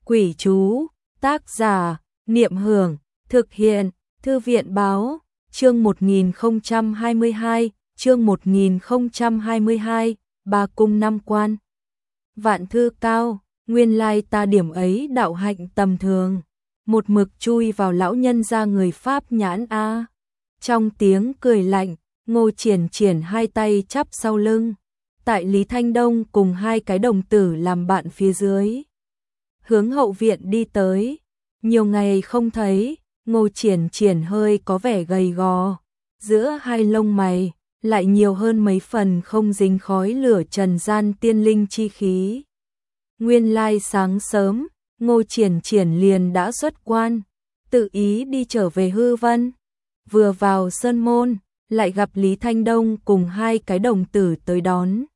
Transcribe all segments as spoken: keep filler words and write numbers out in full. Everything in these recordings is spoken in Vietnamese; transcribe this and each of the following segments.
Quỷ chú, tác giả, Niệm Hưởng, thực hiện, Thư viện báo, chương một nghìn không trăm hai mươi hai, chương một nghìn không trăm hai mươi hai, ba cung năm quan. Vạn Thư Cao, nguyên lai ta điểm ấy đạo hạnh tầm thường, một mực chui vào lão nhân gia người Pháp nhãn a. Trong tiếng cười lạnh, Ngô Triển Triển hai tay chắp sau lưng, tại Lý Thanh Đông cùng hai cái đồng tử làm bạn phía dưới, hướng hậu viện đi tới. Nhiều ngày không thấy, Ngô Triển Triển hơi có vẻ gầy gò, giữa hai lông mày lại nhiều hơn mấy phần không dính khói lửa trần gian tiên linh chi khí. Nguyên lai sáng sớm, Ngô Triển Triển liền đã xuất quan, tự ý đi trở về Hư Vân. Vừa vào sơn môn, lại gặp Lý Thanh Đông cùng hai cái đồng tử tới đón.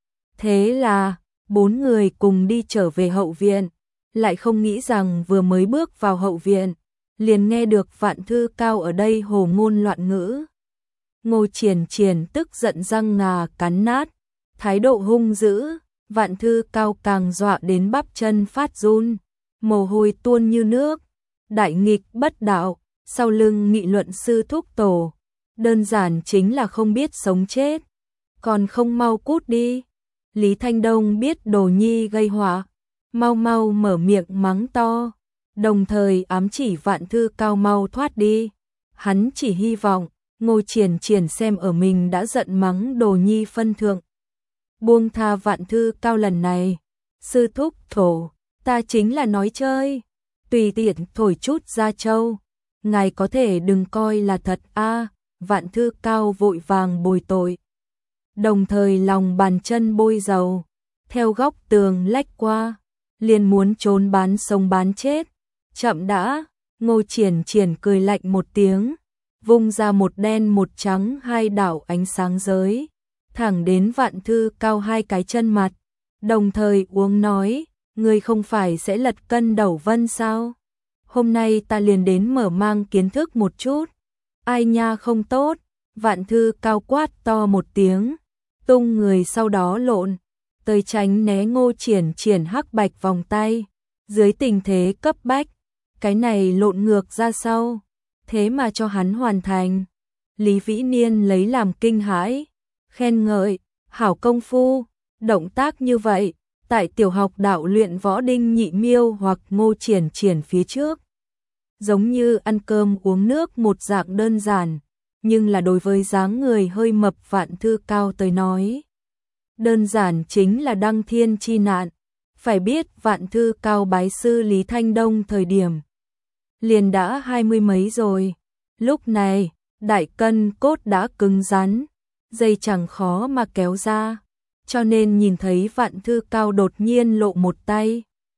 Thế là, bốn người cùng đi trở về hậu viện, lại không nghĩ rằng vừa mới bước vào hậu viện, liền nghe được Vạn Thư Cao ở đây hồ ngôn loạn ngữ. Ngô Triển Triển tức giận răng ngà cắn nát, thái độ hung dữ, Vạn Thư Cao càng dọa đến bắp chân phát run, mồ hôi tuôn như nước. Đại nghịch bất đạo, sau lưng nghị luận sư thúc tổ, đơn giản chính là không biết sống chết, còn không mau cút đi. Lý Thanh Đông biết đồ nhi gây họa, mau mau mở miệng mắng to, đồng thời ám chỉ Vạn Thư Cao mau thoát đi. Hắn chỉ hy vọng Ngô Triển Triển xem ở mình đã giận mắng đồ nhi phân thượng, buông tha Vạn Thư Cao lần này. Sư thúc thổ, ta chính là nói chơi, tùy tiện thổi chút ra châu, ngài có thể đừng coi là thật a. Vạn Thư Cao vội vàng bồi tội, đồng thời lòng bàn chân bôi dầu, theo góc tường lách qua, liền muốn trốn bán sống bán chết. Chậm đã. Ngô Triển Triển cười lạnh một tiếng, vung ra một đen một trắng hai đạo ánh sáng giới, thẳng đến Vạn Thư Cao hai cái chân mặt, đồng thời uống nói, ngươi không phải sẽ lật cân đầu vân sao? Hôm nay ta liền đến mở mang kiến thức một chút. Ai nha không tốt. Vạn Thư Cao quát to một tiếng, tung người sau đó lộn tới tránh né Ngô Triển Triển hắc bạch vòng tay. Dưới tình thế cấp bách, cái này lộn ngược ra sau, thế mà cho hắn hoàn thành. Lý Vĩ Niên lấy làm kinh hãi, khen ngợi, hảo công phu. Động tác như vậy, tại tiểu học đạo luyện võ Đinh Nhị Miêu hoặc Ngô Triển Triển phía trước, giống như ăn cơm uống nước một dạng đơn giản, nhưng là đối với dáng người hơi mập Vạn Thư Cao tới nói, đơn giản chính là đăng thiên chi nạn. Phải biết Vạn Thư Cao bái sư Lý Thanh Đông thời điểm liền đã hai mươi mấy rồi, lúc này đại cân cốt đã cứng rắn, dây chẳng khó mà kéo ra, cho nên nhìn thấy Vạn Thư Cao đột nhiên lộ một tay,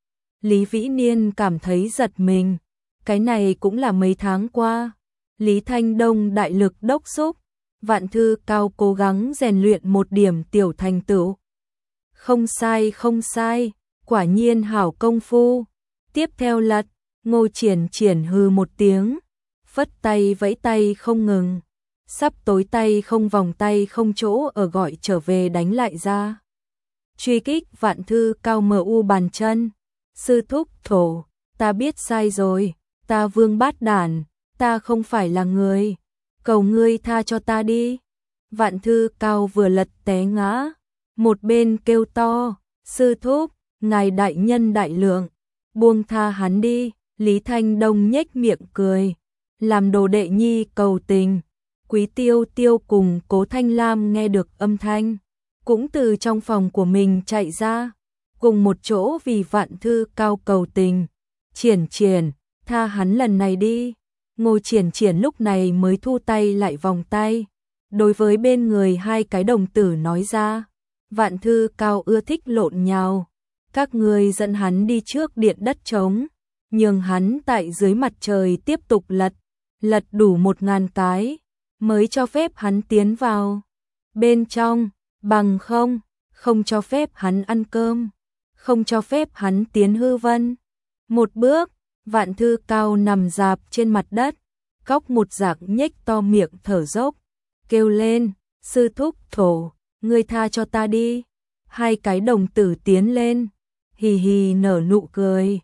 Lý Vĩ Niên cảm thấy giật mình. Cái này cũng là mấy tháng qua, Lý Thanh Đông đại lực đốc thúc, Vạn Thư Cao cố gắng rèn luyện một điểm tiểu thành tựu. Không sai không sai, quả nhiên hảo công phu. Tiếp theo lật, Ngô Triển Triển hừ một tiếng, phất tay vẫy tay không ngừng, sắp tối tay không vòng tay không chỗ ở gọi trở về đánh lại ra. Truy kích Vạn Thư Cao mờ u bàn chân, sư thúc thổ, ta biết sai rồi, ta vương bát đản, ta không phải là người, cầu ngươi tha cho ta đi. Vạn Thư Cao vừa lật té ngã, một bên kêu to, sư thúc, ngài đại nhân đại lượng, buông tha hắn đi. Lý Thanh Đông nhếch miệng cười, làm đồ đệ nhi cầu tình. Quý Tiêu Tiêu cùng Cố Thanh Lam nghe được âm thanh, cũng từ trong phòng của mình chạy ra, cùng một chỗ vì Vạn Thư Cao cầu tình. Triển Triển, tha hắn lần này đi. Ngô Triển Triển lúc này mới thu tay lại vòng tay, đối với bên người hai cái đồng tử nói ra, Vạn Thư Cao ưa thích lộn nhào, các người dẫn hắn đi trước điện đất trống, nhường hắn tại dưới mặt trời tiếp tục lật, lật đủ một ngàn cái, mới cho phép hắn tiến vào bên trong, bằng không, không cho phép hắn ăn cơm, không cho phép hắn tiến Hư Vân. Một bước, Vạn Thư Cao nằm dạp trên mặt đất, cóc một dạng nhếch to miệng thở dốc, kêu lên, sư thúc thổ, ngươi tha cho ta đi. Hai cái đồng tử tiến lên, hì hì nở nụ cười,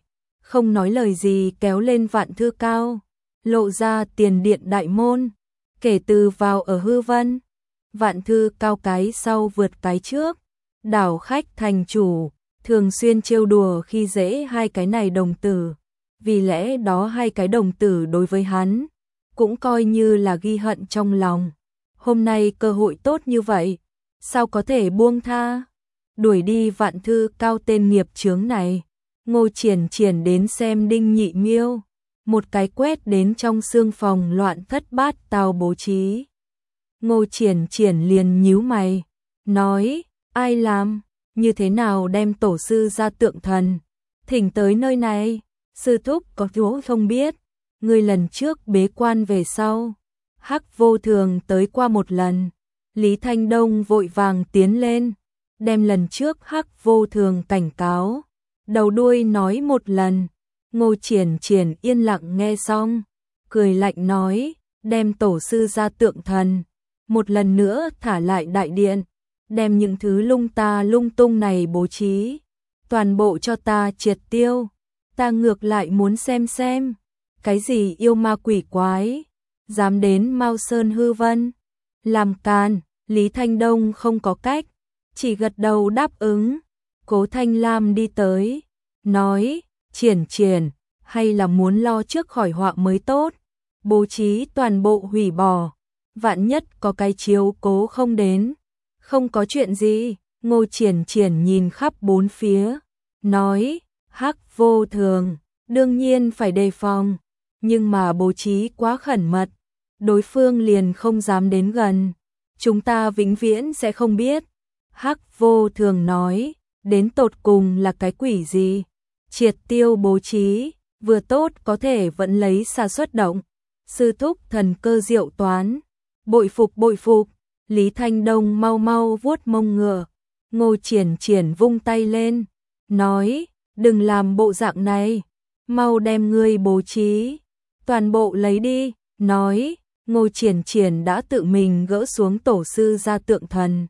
không nói lời gì kéo lên vạn thư cao, lộ ra tiền điện đại môn. Kể từ vào ở hư vân, vạn thư cao cái sau vượt cái trước, đảo khách thành chủ, thường xuyên trêu đùa khi dễ hai cái này đồng tử. Vì lẽ đó hai cái đồng tử đối với hắn cũng coi như là ghi hận trong lòng. Hôm nay cơ hội tốt như vậy, sao có thể buông tha? Đuổi đi vạn thư cao tên nghiệp chướng này. Ngô Triển Triển đến xem Đinh Nhị Miêu, một cái quét đến trong xương phòng loạn thất bát tao bố trí. Ngô Triển Triển liền nhíu mày, nói, ai làm, như thế nào đem tổ sư ra tượng thần, thỉnh tới nơi này, sư thúc có chỗ không biết, người lần trước bế quan về sau, Hắc Vô Thường tới qua một lần. Lý Thanh Đông vội vàng tiến lên, đem lần trước Hắc Vô Thường cảnh cáo, đầu đuôi nói một lần. Ngô Triển Triển yên lặng nghe xong, cười lạnh nói, đem tổ sư ra tượng thần, một lần nữa thả lại đại điện, đem những thứ lung ta lung tung này bố trí, toàn bộ cho ta triệt tiêu, ta ngược lại muốn xem xem, cái gì yêu ma quỷ quái, dám đến Mao Sơn hư vân, làm càn. Lý Thanh Đông không có cách, chỉ gật đầu đáp ứng. Cố Thanh Lam đi tới, nói, Triển Triển, hay là muốn lo trước khỏi họa mới tốt, bố trí toàn bộ hủy bỏ, vạn nhất có cái chiếu cố không đến. Không có chuyện gì, Ngô Triển Triển nhìn khắp bốn phía, nói, Hắc Vô Thường, đương nhiên phải đề phòng, nhưng mà bố trí quá khẩn mật, đối phương liền không dám đến gần, chúng ta vĩnh viễn sẽ không biết. Hắc Vô Thường nói, đến tột cùng là cái quỷ gì? Triệt tiêu bố trí, vừa tốt có thể vẫn lấy xa xuất động. Sư thúc thần cơ diệu toán, bội phục bội phục. Lý Thanh Đông mau mau vuốt mông ngựa. Ngô Triển Triển vung tay lên, nói, đừng làm bộ dạng này, mau đem ngươi bố trí, toàn bộ lấy đi. Nói, Ngô Triển Triển đã tự mình gỡ xuống tổ sư ra tượng thần,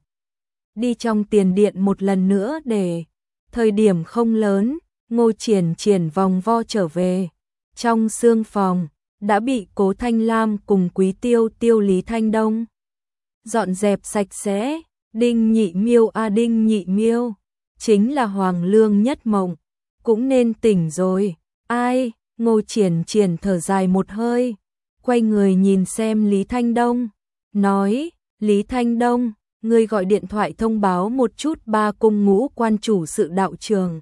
đi trong tiền điện một lần nữa để, thời điểm không lớn, Ngô Triển Triển vòng vo trở về. Trong xương phòng, đã bị Cố Thanh Lam cùng Quý Tiêu Tiêu Lý Thanh Đông dọn dẹp sạch sẽ. Đinh Nhị Miêu a à Đinh Nhị Miêu, chính là Hoàng Lương Nhất Mộng, cũng nên tỉnh rồi. Ai? Ngô Triển Triển thở dài một hơi, quay người nhìn xem Lý Thanh Đông, nói, Lý Thanh Đông, ngươi gọi điện thoại thông báo một chút ba cung ngũ quan chủ sự đạo trường,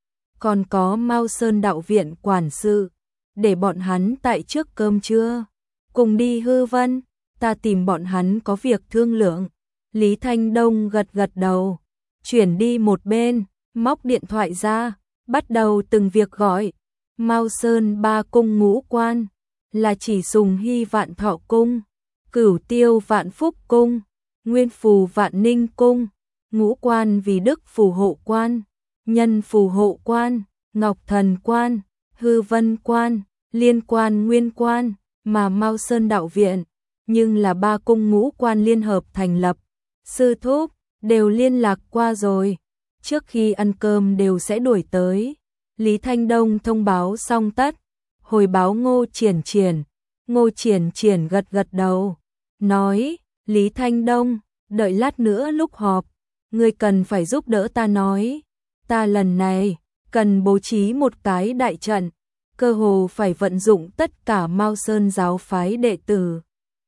còn có Mao Sơn đạo viện quản sự, để bọn hắn tại trước cơm trưa, cùng đi hư vân, ta tìm bọn hắn có việc thương lượng. Lý Thanh Đông gật gật đầu, chuyển đi một bên, móc điện thoại ra, bắt đầu từng việc gọi. Mao Sơn ba cung ngũ quan, là chỉ Sùng Hy Vạn Thọ Cung, Cửu Tiêu Vạn Phúc Cung, Nguyên Phù Vạn Ninh Cung, ngũ quan vì Đức Phù Hộ Quan, Nhân Phù Hộ Quan, Ngọc Thần Quan, Hư Vân Quan, Liên Quan Nguyên Quan, mà Mao Sơn đạo viện, nhưng là ba cung ngũ quan liên hợp thành lập. Sư thúc, đều liên lạc qua rồi, trước khi ăn cơm đều sẽ đuổi tới. Lý Thanh Đông thông báo xong tất, hồi báo Ngô Triển Triển. Ngô Triển Triển gật gật đầu, nói, Lý Thanh Đông, đợi lát nữa lúc họp, ngươi cần phải giúp đỡ ta nói, ta lần này cần bố trí một cái đại trận, cơ hồ phải vận dụng tất cả Mao Sơn giáo phái đệ tử.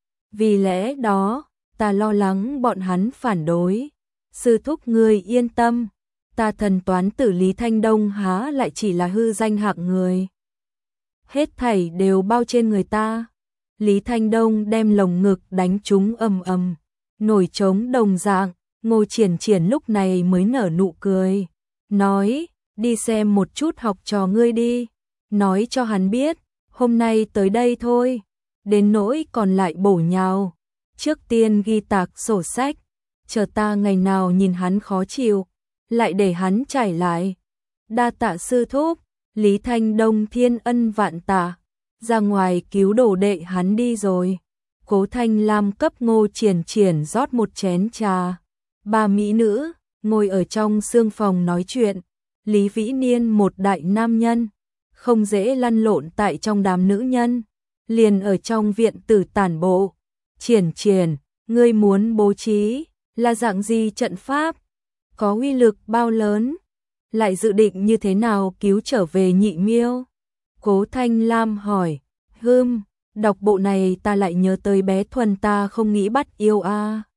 Vì lẽ đó, ta lo lắng bọn hắn phản đối. Sư thúc ngươi yên tâm, ta thần toán tử Lý Thanh Đông há lại chỉ là hư danh hạng người. Hết thảy đều bao trên người ta. Lý Thanh Đông đem lồng ngực đánh trúng ầm ầm, nổi trống đồng dạng. Ngô Triển Triển lúc này mới nở nụ cười, nói, đi xem một chút học trò ngươi đi, nói cho hắn biết, hôm nay tới đây thôi, đến nỗi còn lại bổ nhào, trước tiên ghi tạc sổ sách, chờ ta ngày nào nhìn hắn khó chịu, lại để hắn trải lại. Đa tạ sư thúc. Lý Thanh Đông thiên ân vạn tạ, ra ngoài cứu đồ đệ hắn đi rồi. Cố Thanh Lam cấp Ngô Triển Triển rót một chén trà. Ba mỹ nữ ngồi ở trong sương phòng nói chuyện. Lý Vĩ Niên một đại nam nhân, không dễ lăn lộn tại trong đám nữ nhân, liền ở trong viện tử tản bộ. Triển Triển, ngươi muốn bố trí là dạng gì trận pháp? Có uy lực bao lớn? Lại dự định như thế nào cứu trở về Nhị Miêu? Cố Thanh Lam hỏi. Hừm, đọc bộ này ta lại nhớ tới bé Thuần ta không nghĩ bắt yêu a.